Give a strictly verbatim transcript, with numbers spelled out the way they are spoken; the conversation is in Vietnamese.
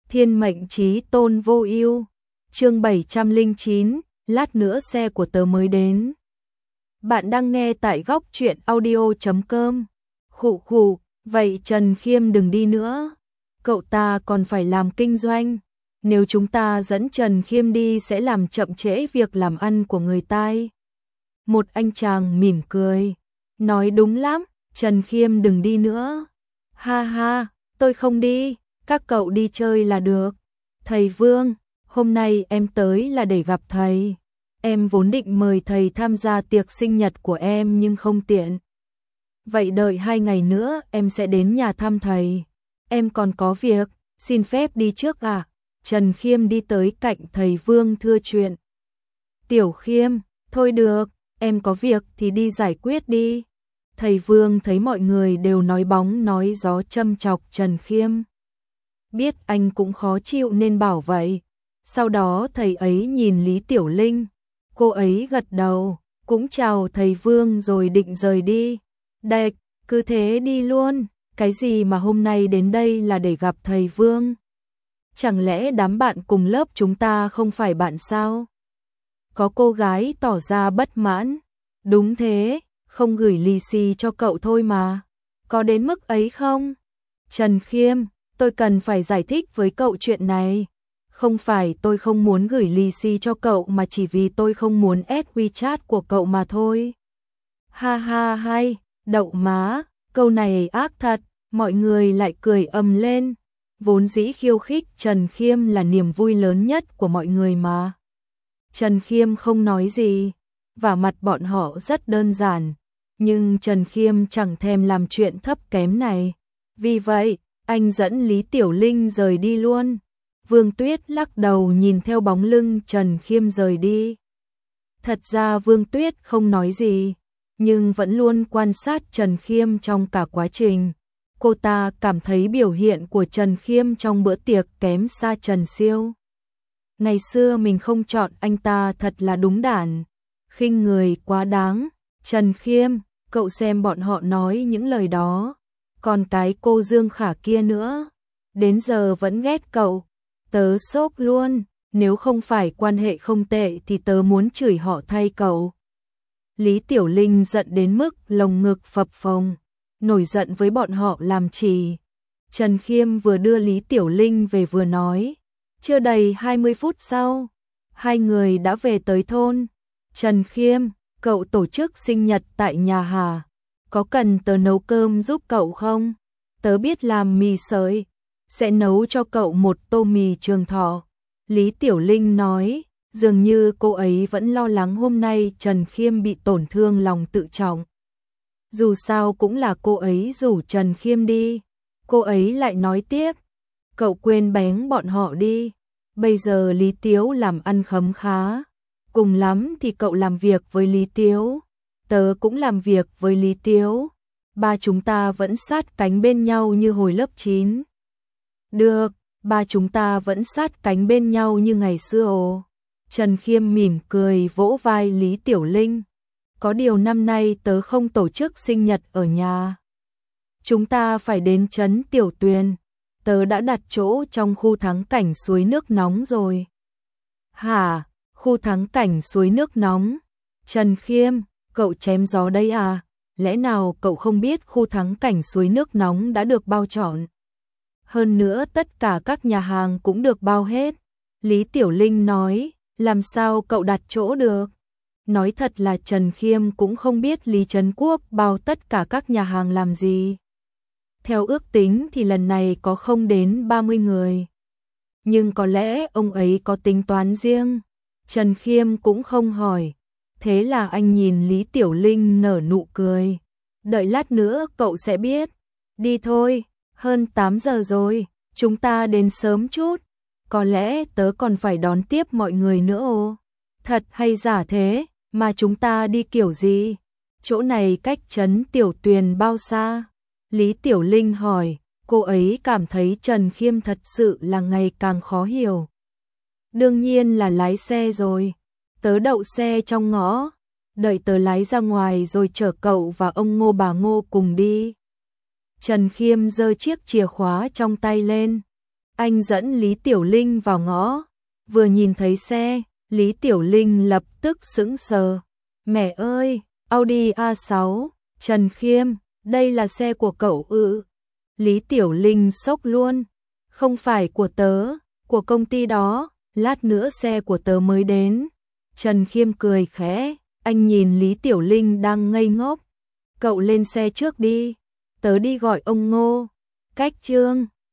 Thiên mệnh chí tôn vô ưu. Chương bảy trăm lẻ chín, lát nữa xe của tớ mới đến. Bạn đang nghe tại góc truyện audio chấm com. Khụ khụ, vậy Trần Khiêm đừng đi nữa. Cậu ta còn phải làm kinh doanh. Nếu chúng ta dẫn Trần Khiêm đi sẽ làm chậm trễ việc làm ăn của người ta. Một anh chàng mỉm cười. Nói đúng lắm, Trần Khiêm đừng đi nữa. Ha ha, tôi không đi, các cậu đi chơi là được. Thầy Vương, hôm nay em tới là để gặp thầy. Em vốn định mời thầy tham gia tiệc sinh nhật của em nhưng không tiện. Vậy đợi hai ngày nữa em sẽ đến nhà thăm thầy. Em còn có việc, xin phép đi trước à? Trần Khiêm đi tới cạnh thầy Vương thưa chuyện. Tiểu Khiêm, thôi được, em có việc thì đi giải quyết đi. Thầy Vương thấy mọi người đều nói bóng nói gió châm chọc Trần Khiêm. Biết anh cũng khó chịu nên bảo vậy. Sau đó thầy ấy nhìn Lý Tiểu Linh. Cô ấy gật đầu, cũng chào thầy Vương rồi định rời đi. Đệch, cứ thế đi luôn, cái gì mà hôm nay đến đây là để gặp thầy Vương? Chẳng lẽ đám bạn cùng lớp chúng ta không phải bạn sao? Có cô gái tỏ ra bất mãn. Đúng thế, không gửi lì xì cho cậu thôi mà. Có đến mức ấy không? Trần Khiêm, tôi cần phải giải thích với cậu chuyện này. Không phải tôi không muốn gửi lì xì cho cậu mà chỉ vì tôi không muốn add WeChat của cậu mà thôi. Ha ha hay, đậu má, câu này ác thật, mọi người lại cười ầm lên. Vốn dĩ khiêu khích Trần Khiêm là niềm vui lớn nhất của mọi người mà. Trần Khiêm không nói gì, và mặt bọn họ rất đơn giản, nhưng Trần Khiêm chẳng thèm làm chuyện thấp kém này. Vì vậy, anh dẫn Lý Tiểu Linh rời đi luôn. Vương Tuyết lắc đầu nhìn theo bóng lưng Trần Khiêm rời đi. Thật ra Vương Tuyết không nói gì, nhưng vẫn luôn quan sát Trần Khiêm trong cả quá trình. Cô ta cảm thấy biểu hiện của Trần Khiêm trong bữa tiệc kém xa Trần Siêu. Ngày xưa mình không chọn anh ta thật là đúng đản, khinh người quá đáng. Trần Khiêm, cậu xem bọn họ nói những lời đó. Còn cái cô Dương Khả kia nữa, đến giờ vẫn ghét cậu. Tớ sốc luôn, nếu không phải quan hệ không tệ thì tớ muốn chửi họ thay cậu. Lý Tiểu Linh giận đến mức lồng ngực phập phồng, nổi giận với bọn họ làm trì. Trần Khiêm vừa đưa Lý Tiểu Linh về vừa nói. Chưa đầy hai mươi phút sau, hai người đã về tới thôn. Trần Khiêm, cậu tổ chức sinh nhật tại nhà Hà. Có cần tớ nấu cơm giúp cậu không? Tớ biết làm mì sợi, sẽ nấu cho cậu một tô mì Trường Thọ. Lý Tiểu Linh nói, dường như cô ấy vẫn lo lắng hôm nay Trần Khiêm bị tổn thương lòng tự trọng. Dù sao cũng là cô ấy rủ Trần Khiêm đi. Cô ấy lại nói tiếp, cậu quên bén bọn họ đi. Bây giờ Lý Tiếu làm ăn khấm khá. Cùng lắm thì cậu làm việc với Lý Tiếu. Tớ cũng làm việc với Lý Tiếu. Ba chúng ta vẫn sát cánh bên nhau như hồi lớp chín. Được, ba chúng ta vẫn sát cánh bên nhau như ngày xưa ồ. Trần Khiêm mỉm cười vỗ vai Lý Tiểu Linh. Có điều năm nay tớ không tổ chức sinh nhật ở nhà. Chúng ta phải đến trấn Tiểu Tuyền. Tớ đã đặt chỗ trong khu thắng cảnh suối nước nóng rồi. Hả? Khu thắng cảnh suối nước nóng? Trần Khiêm, cậu chém gió đây à? Lẽ nào cậu không biết khu thắng cảnh suối nước nóng đã được bao trọn? Hơn nữa tất cả các nhà hàng cũng được bao hết. Lý Tiểu Linh nói, làm sao cậu đặt chỗ được? Nói thật là Trần Khiêm cũng không biết Lý Trấn Quốc bao tất cả các nhà hàng làm gì. Theo ước tính thì lần này có không đến ba mươi người. Nhưng có lẽ ông ấy có tính toán riêng. Trần Khiêm cũng không hỏi. Thế là anh nhìn Lý Tiểu Linh nở nụ cười. Đợi lát nữa cậu sẽ biết. Đi thôi, hơn tám giờ rồi, chúng ta đến sớm chút. Có lẽ tớ còn phải đón tiếp mọi người nữa ồ. Thật hay giả thế, mà chúng ta đi kiểu gì? Chỗ này cách trấn Tiểu Tuyền bao xa? Lý Tiểu Linh hỏi, cô ấy cảm thấy Trần Khiêm thật sự là ngày càng khó hiểu. Đương nhiên là lái xe rồi. Tớ đậu xe trong ngõ, đợi tớ lái ra ngoài rồi chở cậu và ông Ngô bà Ngô cùng đi. Trần Khiêm giơ chiếc chìa khóa trong tay lên. Anh dẫn Lý Tiểu Linh vào ngõ, vừa nhìn thấy xe, Lý Tiểu Linh lập tức sững sờ. Mẹ ơi, Audi a sáu, Trần Khiêm, đây là xe của cậu ư? Lý Tiểu Linh sốc luôn. Không phải của tớ, của công ty đó, lát nữa xe của tớ mới đến. Trần Khiêm cười khẽ, anh nhìn Lý Tiểu Linh đang ngây ngốc. Cậu lên xe trước đi, tớ đi gọi ông Ngô. Cách chương